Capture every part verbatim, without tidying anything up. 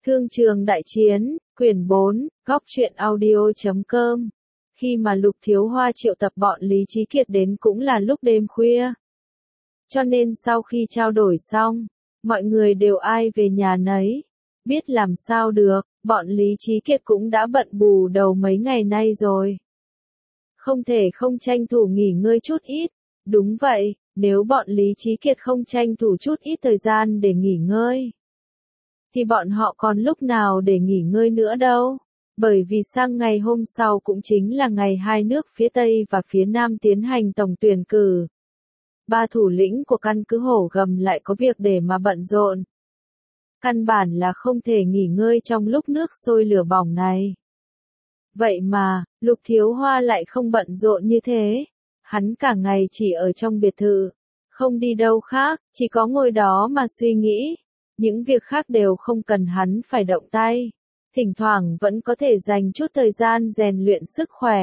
Thương trường đại chiến, quyển bốn, góc truyện audio chấm com. Khi mà Lục Thiếu Hoa triệu tập bọn Lý Chí Kiệt đến cũng là lúc đêm khuya. Cho nên sau khi trao đổi xong, mọi người đều ai về nhà nấy. Biết làm sao được, bọn Lý Chí Kiệt cũng đã bận bù đầu mấy ngày nay rồi. Không thể không tranh thủ nghỉ ngơi chút ít. Đúng vậy, nếu bọn Lý Chí Kiệt không tranh thủ chút ít thời gian để nghỉ ngơi, thì bọn họ còn lúc nào để nghỉ ngơi nữa đâu. Bởi vì sang ngày hôm sau cũng chính là ngày hai nước phía Tây và phía Nam tiến hành tổng tuyển cử. Ba thủ lĩnh của căn cứ Hổ Gầm lại có việc để mà bận rộn. Căn bản là không thể nghỉ ngơi trong lúc nước sôi lửa bỏng này. Vậy mà, Lục Thiếu Hoa lại không bận rộn như thế. Hắn cả ngày chỉ ở trong biệt thự, không đi đâu khác, chỉ có ngồi đó mà suy nghĩ. Những việc khác đều không cần hắn phải động tay. Thỉnh thoảng vẫn có thể dành chút thời gian rèn luyện sức khỏe.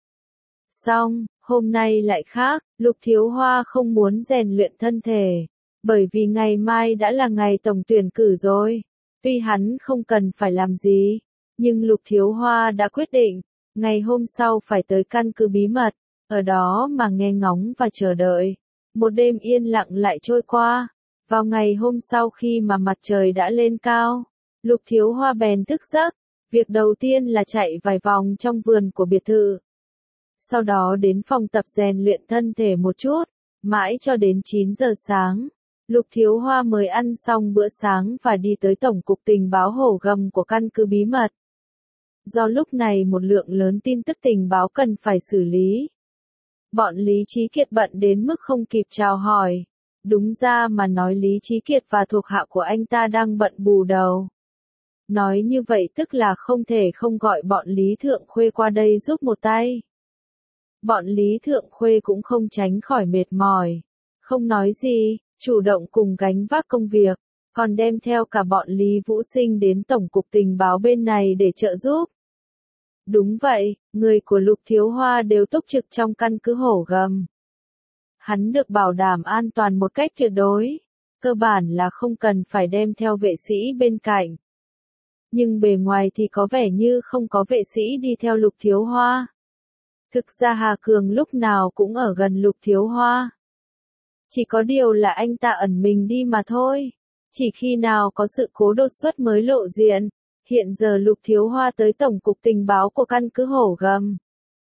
Xong, hôm nay lại khác, Lục Thiếu Hoa không muốn rèn luyện thân thể. Bởi vì ngày mai đã là ngày tổng tuyển cử rồi. Tuy hắn không cần phải làm gì, nhưng Lục Thiếu Hoa đã quyết định, ngày hôm sau phải tới căn cứ bí mật, ở đó mà nghe ngóng và chờ đợi. Một đêm yên lặng lại trôi qua. Vào ngày hôm sau khi mà mặt trời đã lên cao, Lục Thiếu Hoa bèn thức giấc. Việc đầu tiên là chạy vài vòng trong vườn của biệt thự. Sau đó đến phòng tập rèn luyện thân thể một chút, mãi cho đến chín giờ sáng. Lục Thiếu Hoa mới ăn xong bữa sáng và đi tới Tổng cục Tình báo Hổ Gầm của căn cứ bí mật. Do lúc này một lượng lớn tin tức tình báo cần phải xử lý. Bọn Lý Chí Kiệt bận đến mức không kịp chào hỏi. Đúng ra mà nói Lý Chí Kiệt và thuộc hạ của anh ta đang bận bù đầu. Nói như vậy tức là không thể không gọi bọn Lý Thượng Khuê qua đây giúp một tay. Bọn Lý Thượng Khuê cũng không tránh khỏi mệt mỏi. Không nói gì, chủ động cùng gánh vác công việc, còn đem theo cả bọn Lý Vũ Sinh đến Tổng cục Tình báo bên này để trợ giúp. Đúng vậy, người của Lục Thiếu Hoa đều túc trực trong căn cứ Hổ Gầm. Hắn được bảo đảm an toàn một cách tuyệt đối, cơ bản là không cần phải đem theo vệ sĩ bên cạnh. Nhưng bề ngoài thì có vẻ như không có vệ sĩ đi theo Lục Thiếu Hoa. Thực ra Hà Cường lúc nào cũng ở gần Lục Thiếu Hoa. Chỉ có điều là anh ta ẩn mình đi mà thôi. Chỉ khi nào có sự cố đột xuất mới lộ diện. Hiện giờ Lục Thiếu Hoa tới Tổng cục Tình báo của căn cứ Hổ Gầm.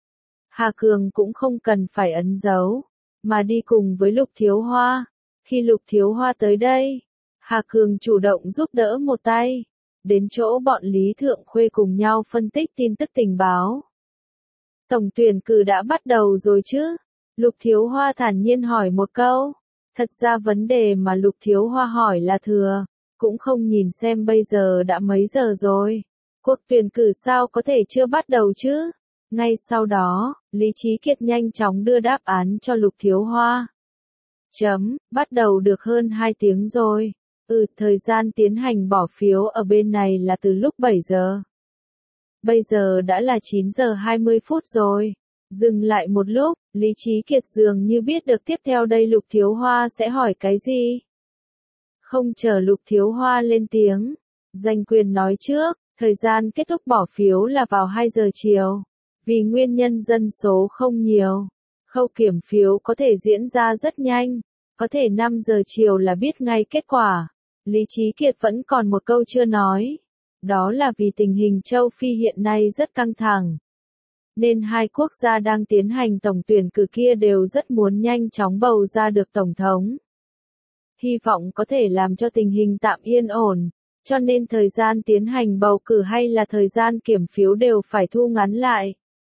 Hà Cường cũng không cần phải ấn dấu, mà đi cùng với Lục Thiếu Hoa. Khi Lục Thiếu Hoa tới đây, Hà Cường chủ động giúp đỡ một tay. Đến chỗ bọn Lý Thượng Khuê cùng nhau phân tích tin tức tình báo. Tổng tuyển cử đã bắt đầu rồi chứ? Lục Thiếu Hoa thản nhiên hỏi một câu. Thật ra vấn đề mà Lục Thiếu Hoa hỏi là thừa. Cũng không nhìn xem bây giờ đã mấy giờ rồi. Cuộc tuyển cử sao có thể chưa bắt đầu chứ? Ngay sau đó, Lý Chí Kiệt nhanh chóng đưa đáp án cho Lục Thiếu Hoa. Chấm, bắt đầu được hơn hai tiếng rồi. Ừ, thời gian tiến hành bỏ phiếu ở bên này là từ lúc bảy giờ. Bây giờ đã là chín giờ hai mươi phút rồi. Dừng lại một lúc, Lý Chí Kiệt dường như biết được tiếp theo đây Lục Thiếu Hoa sẽ hỏi cái gì. Không chờ Lục Thiếu Hoa lên tiếng, Danh Quyền nói trước, thời gian kết thúc bỏ phiếu là vào hai giờ chiều. Vì nguyên nhân dân số không nhiều, khâu kiểm phiếu có thể diễn ra rất nhanh, có thể năm giờ chiều là biết ngay kết quả. Lý Chí Kiệt vẫn còn một câu chưa nói, đó là vì tình hình châu Phi hiện nay rất căng thẳng. Nên hai quốc gia đang tiến hành tổng tuyển cử kia đều rất muốn nhanh chóng bầu ra được tổng thống. Hy vọng có thể làm cho tình hình tạm yên ổn, cho nên thời gian tiến hành bầu cử hay là thời gian kiểm phiếu đều phải thu ngắn lại.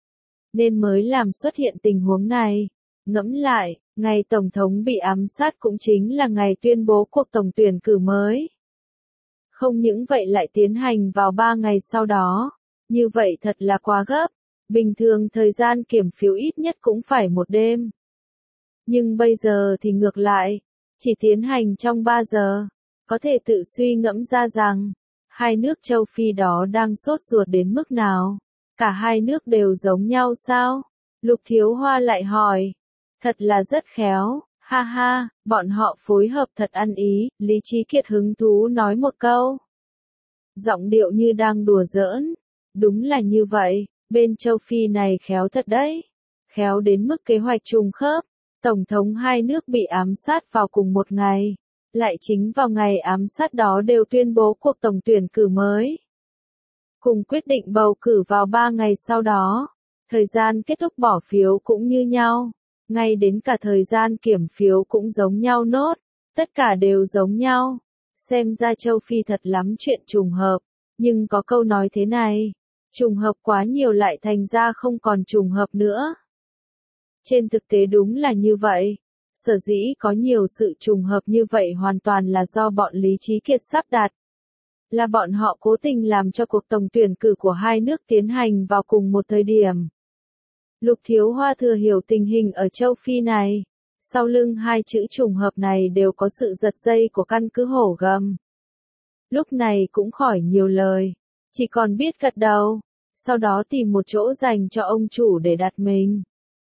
Nên mới làm xuất hiện tình huống này. Ngẫm lại, ngày Tổng thống bị ám sát cũng chính là ngày tuyên bố cuộc tổng tuyển cử mới. Không những vậy lại tiến hành vào ba ngày sau đó. Như vậy thật là quá gấp. Bình thường thời gian kiểm phiếu ít nhất cũng phải một đêm. Nhưng bây giờ thì ngược lại, chỉ tiến hành trong ba giờ. Có thể tự suy ngẫm ra rằng, hai nước châu Phi đó đang sốt ruột đến mức nào. Cả hai nước đều giống nhau sao? Lục Thiếu Hoa lại hỏi. Thật là rất khéo, ha ha, bọn họ phối hợp thật ăn ý, Lý Chí Kiệt hứng thú nói một câu. giọng điệu như đang đùa giỡn. Đúng là như vậy, bên châu Phi này khéo thật đấy. Khéo đến mức kế hoạch trùng khớp, Tổng thống hai nước bị ám sát vào cùng một ngày. Lại chính vào ngày ám sát đó đều tuyên bố cuộc tổng tuyển cử mới. Cùng quyết định bầu cử vào ba ngày sau đó. Thời gian kết thúc bỏ phiếu cũng như nhau. Ngay đến cả thời gian kiểm phiếu cũng giống nhau nốt. Tất cả đều giống nhau. Xem ra châu Phi thật lắm chuyện trùng hợp. Nhưng có câu nói thế này. Trùng hợp quá nhiều lại thành ra không còn trùng hợp nữa. Trên thực tế đúng là như vậy. Sở dĩ có nhiều sự trùng hợp như vậy hoàn toàn là do bọn Lý Trí Kiệt sắp đặt. Là bọn họ cố tình làm cho cuộc tổng tuyển cử của hai nước tiến hành vào cùng một thời điểm. Lục Thiếu Hoa thừa hiểu tình hình ở châu Phi này. Sau lưng hai chữ trùng hợp này đều có sự giật dây của căn cứ hổ gầm. Lúc này cũng khỏi nhiều lời. Chỉ còn biết gật đầu. Sau đó tìm một chỗ dành cho ông chủ để đặt mình.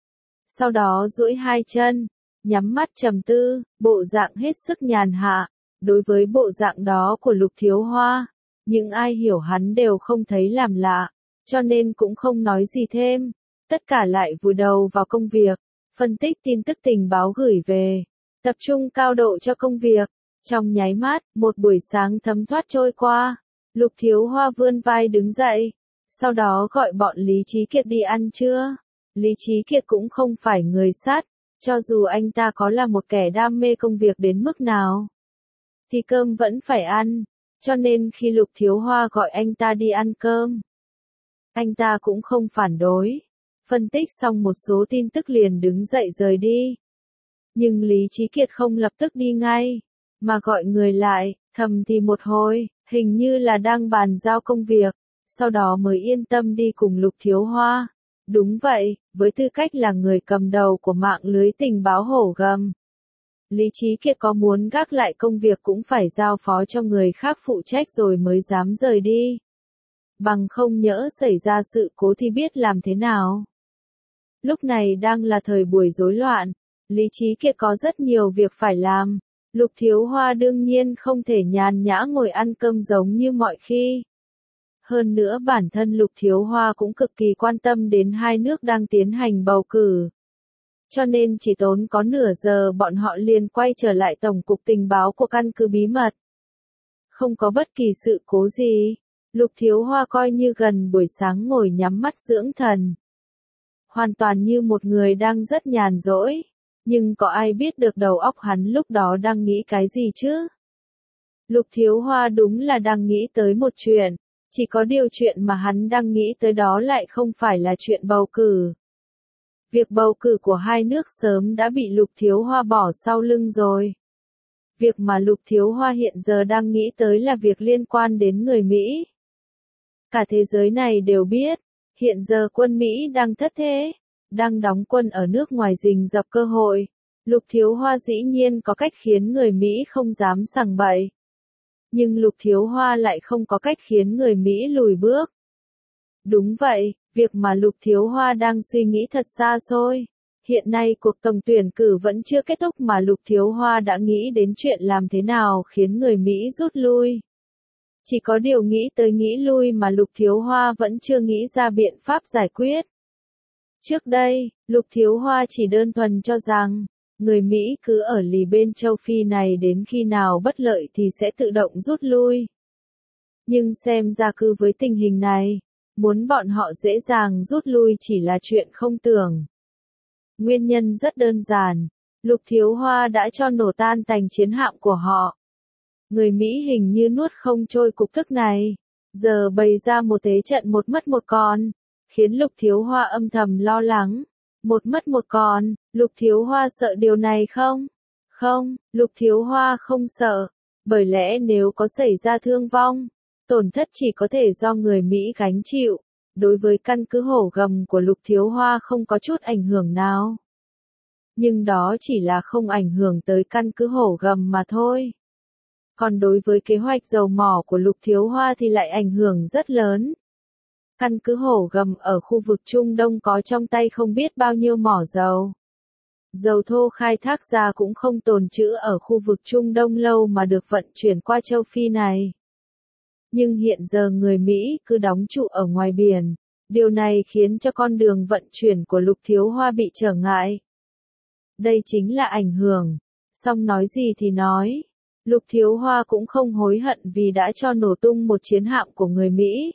Sau đó duỗi hai chân. Nhắm mắt trầm tư, bộ dạng hết sức nhàn hạ. Đối với bộ dạng đó của Lục Thiếu Hoa, những ai hiểu hắn đều không thấy làm lạ, cho nên cũng không nói gì thêm. Tất cả lại vùi đầu vào công việc, phân tích tin tức tình báo gửi về, tập trung cao độ cho công việc. Trong nháy mắt, một buổi sáng thấm thoát trôi qua, Lục Thiếu Hoa vươn vai đứng dậy, sau đó gọi bọn Lý Trí Kiệt đi ăn trưa. Lý Trí Kiệt cũng không phải người sát, cho dù anh ta có là một kẻ đam mê công việc đến mức nào, thì cơm vẫn phải ăn, cho nên khi Lục Thiếu Hoa gọi anh ta đi ăn cơm, anh ta cũng không phản đối. Phân tích xong một số tin tức liền đứng dậy rời đi. Nhưng Lý Trí Kiệt không lập tức đi ngay, mà gọi người lại, thầm thì một hồi, hình như là đang bàn giao công việc, sau đó mới yên tâm đi cùng Lục Thiếu Hoa. Đúng vậy, với tư cách là người cầm đầu của mạng lưới tình báo hổ gầm, Lý Trí Kiệt có muốn gác lại công việc cũng phải giao phó cho người khác phụ trách rồi mới dám rời đi. Bằng không nhỡ xảy ra sự cố thì biết làm thế nào. Lúc này đang là thời buổi rối loạn, Lý Trí Kiệt có rất nhiều việc phải làm. Lục Thiếu Hoa đương nhiên không thể nhàn nhã ngồi ăn cơm giống như mọi khi. Hơn nữa bản thân Lục Thiếu Hoa cũng cực kỳ quan tâm đến hai nước đang tiến hành bầu cử. Cho nên chỉ tốn có nửa giờ bọn họ liền quay trở lại tổng cục tình báo của căn cứ bí mật. Không có bất kỳ sự cố gì, Lục Thiếu Hoa coi như gần buổi sáng ngồi nhắm mắt dưỡng thần. Hoàn toàn như một người đang rất nhàn rỗi, nhưng có ai biết được đầu óc hắn lúc đó đang nghĩ cái gì chứ? Lục Thiếu Hoa đúng là đang nghĩ tới một chuyện, chỉ có điều chuyện mà hắn đang nghĩ tới đó lại không phải là chuyện bầu cử. Việc bầu cử của hai nước sớm đã bị Lục Thiếu Hoa bỏ sau lưng rồi. Việc mà Lục Thiếu Hoa hiện giờ đang nghĩ tới là việc liên quan đến người Mỹ. Cả thế giới này đều biết, hiện giờ quân Mỹ đang thất thế, đang đóng quân ở nước ngoài rình rập cơ hội. Lục Thiếu Hoa dĩ nhiên có cách khiến người Mỹ không dám sằng bậy. Nhưng Lục Thiếu Hoa lại không có cách khiến người Mỹ lùi bước. Đúng vậy, việc mà Lục Thiếu Hoa đang suy nghĩ thật xa xôi. Hiện nay cuộc tổng tuyển cử vẫn chưa kết thúc mà Lục Thiếu Hoa đã nghĩ đến chuyện làm thế nào khiến người Mỹ rút lui. Chỉ có điều nghĩ tới nghĩ lui mà Lục Thiếu Hoa vẫn chưa nghĩ ra biện pháp giải quyết. Trước đây, Lục Thiếu Hoa chỉ đơn thuần cho rằng, người Mỹ cứ ở lì bên châu Phi này đến khi nào bất lợi thì sẽ tự động rút lui. Nhưng xem ra cứ với tình hình này, muốn bọn họ dễ dàng rút lui chỉ là chuyện không tưởng. Nguyên nhân rất đơn giản, Lục Thiếu Hoa đã cho nổ tan tành chiến hạm của họ. Người Mỹ hình như nuốt không trôi cục tức này, giờ bày ra một thế trận một mất một còn, khiến Lục Thiếu Hoa âm thầm lo lắng. Một mất một còn, Lục Thiếu Hoa sợ điều này không? Không, Lục Thiếu Hoa không sợ, bởi lẽ nếu có xảy ra thương vong, tổn thất chỉ có thể do người Mỹ gánh chịu. Đối với căn cứ hổ gầm của Lục Thiếu Hoa không có chút ảnh hưởng nào. Nhưng đó chỉ là không ảnh hưởng tới căn cứ hổ gầm mà thôi. Còn đối với kế hoạch dầu mỏ của Lục Thiếu Hoa thì lại ảnh hưởng rất lớn. Căn cứ hổ gầm ở khu vực Trung Đông có trong tay không biết bao nhiêu mỏ dầu. Dầu thô khai thác ra cũng không tồn trữ ở khu vực Trung Đông lâu mà được vận chuyển qua châu Phi này. Nhưng hiện giờ người Mỹ cứ đóng trụ ở ngoài biển, điều này khiến cho con đường vận chuyển của Lục Thiếu Hoa bị trở ngại. Đây chính là ảnh hưởng. Xong nói gì thì nói, Lục Thiếu Hoa cũng không hối hận vì đã cho nổ tung một chiến hạm của người Mỹ.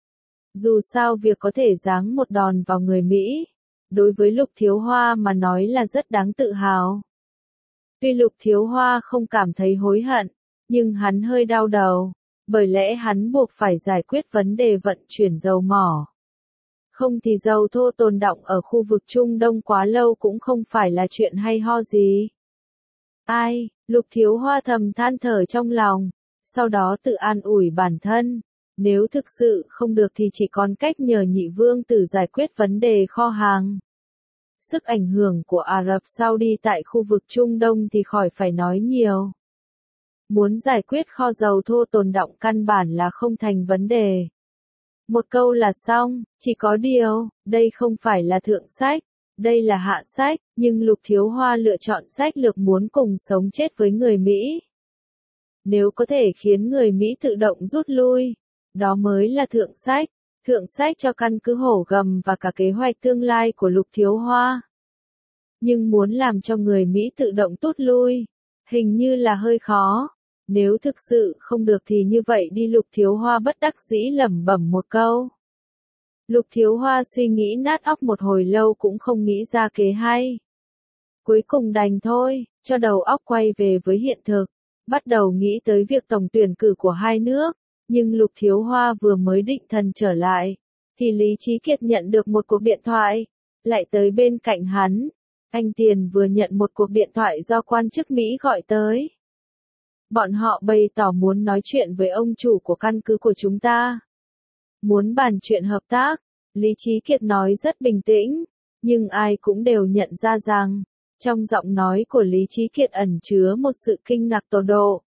Dù sao việc có thể giáng một đòn vào người Mỹ, đối với Lục Thiếu Hoa mà nói là rất đáng tự hào. Tuy Lục Thiếu Hoa không cảm thấy hối hận, nhưng hắn hơi đau đầu, bởi lẽ hắn buộc phải giải quyết vấn đề vận chuyển dầu mỏ. Không thì dầu thô tồn đọng ở khu vực Trung Đông quá lâu cũng không phải là chuyện hay ho gì. Ai, Lục Thiếu Hoa thầm than thở trong lòng, sau đó tự an ủi bản thân. Nếu thực sự không được thì chỉ còn cách nhờ nhị vương tử giải quyết vấn đề kho hàng. Sức ảnh hưởng của Ả Rập Saudi tại khu vực Trung Đông thì khỏi phải nói nhiều. Muốn giải quyết kho dầu thô tồn đọng căn bản là không thành vấn đề. Một câu là xong, chỉ có điều, đây không phải là thượng sách, đây là hạ sách, nhưng Lục Thiếu Hoa lựa chọn sách lược muốn cùng sống chết với người Mỹ. Nếu có thể khiến người Mỹ tự động rút lui, đó mới là thượng sách, thượng sách cho căn cứ hổ gầm và cả kế hoạch tương lai của Lục Thiếu Hoa. Nhưng muốn làm cho người Mỹ tự động rút lui, hình như là hơi khó. Nếu thực sự không được thì như vậy đi, Lục Thiếu Hoa bất đắc dĩ lẩm bẩm một câu. Lục Thiếu Hoa suy nghĩ nát óc một hồi lâu cũng không nghĩ ra kế hay. Cuối cùng đành thôi, cho đầu óc quay về với hiện thực, bắt đầu nghĩ tới việc tổng tuyển cử của hai nước. Nhưng Lục Thiếu Hoa vừa mới định thần trở lại, thì Lý Chí Kiệt nhận được một cuộc điện thoại, lại tới bên cạnh hắn. Anh Tiền vừa nhận một cuộc điện thoại do quan chức Mỹ gọi tới. Bọn họ bày tỏ muốn nói chuyện với ông chủ của căn cứ của chúng ta. Muốn bàn chuyện hợp tác, Lý Chí Kiệt nói rất bình tĩnh, nhưng ai cũng đều nhận ra rằng, trong giọng nói của Lý Chí Kiệt ẩn chứa một sự kinh ngạc tột độ.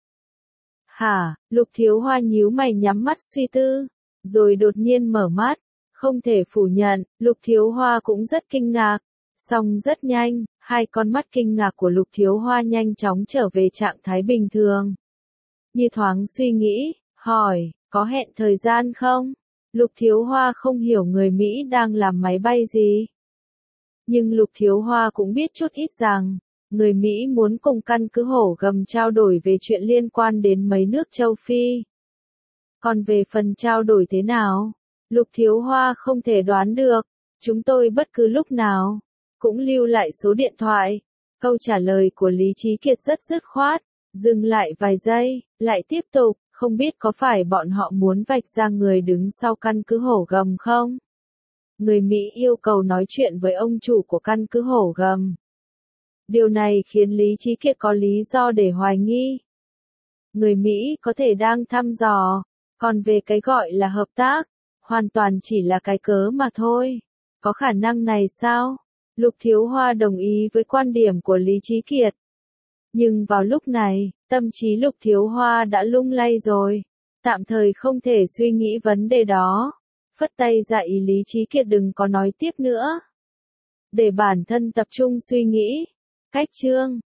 Hả, Lục Thiếu Hoa nhíu mày nhắm mắt suy tư, rồi đột nhiên mở mắt, không thể phủ nhận, Lục Thiếu Hoa cũng rất kinh ngạc, song rất nhanh, hai con mắt kinh ngạc của Lục Thiếu Hoa nhanh chóng trở về trạng thái bình thường. Như thoáng suy nghĩ, hỏi, có hẹn thời gian không? Lục Thiếu Hoa không hiểu người Mỹ đang làm máy bay gì. Nhưng Lục Thiếu Hoa cũng biết chút ít rằng, người Mỹ muốn cùng căn cứ hổ gầm trao đổi về chuyện liên quan đến mấy nước châu Phi. Còn về phần trao đổi thế nào, Lục Thiếu Hoa không thể đoán được, chúng tôi bất cứ lúc nào, cũng lưu lại số điện thoại. Câu trả lời của Lý Chí Kiệt rất dứt khoát, dừng lại vài giây, lại tiếp tục, không biết có phải bọn họ muốn vạch ra người đứng sau căn cứ hổ gầm không? Người Mỹ yêu cầu nói chuyện với ông chủ của căn cứ hổ gầm. Điều này khiến Lý Chí Kiệt có lý do để hoài nghi. Người Mỹ có thể đang thăm dò, còn về cái gọi là hợp tác, hoàn toàn chỉ là cái cớ mà thôi. Có khả năng này sao? Lục Thiếu Hoa đồng ý với quan điểm của Lý Chí Kiệt. Nhưng vào lúc này, tâm trí Lục Thiếu Hoa đã lung lay rồi, tạm thời không thể suy nghĩ vấn đề đó. Phất tay dạy Lý Chí Kiệt đừng có nói tiếp nữa. Để bản thân tập trung suy nghĩ. Cách chương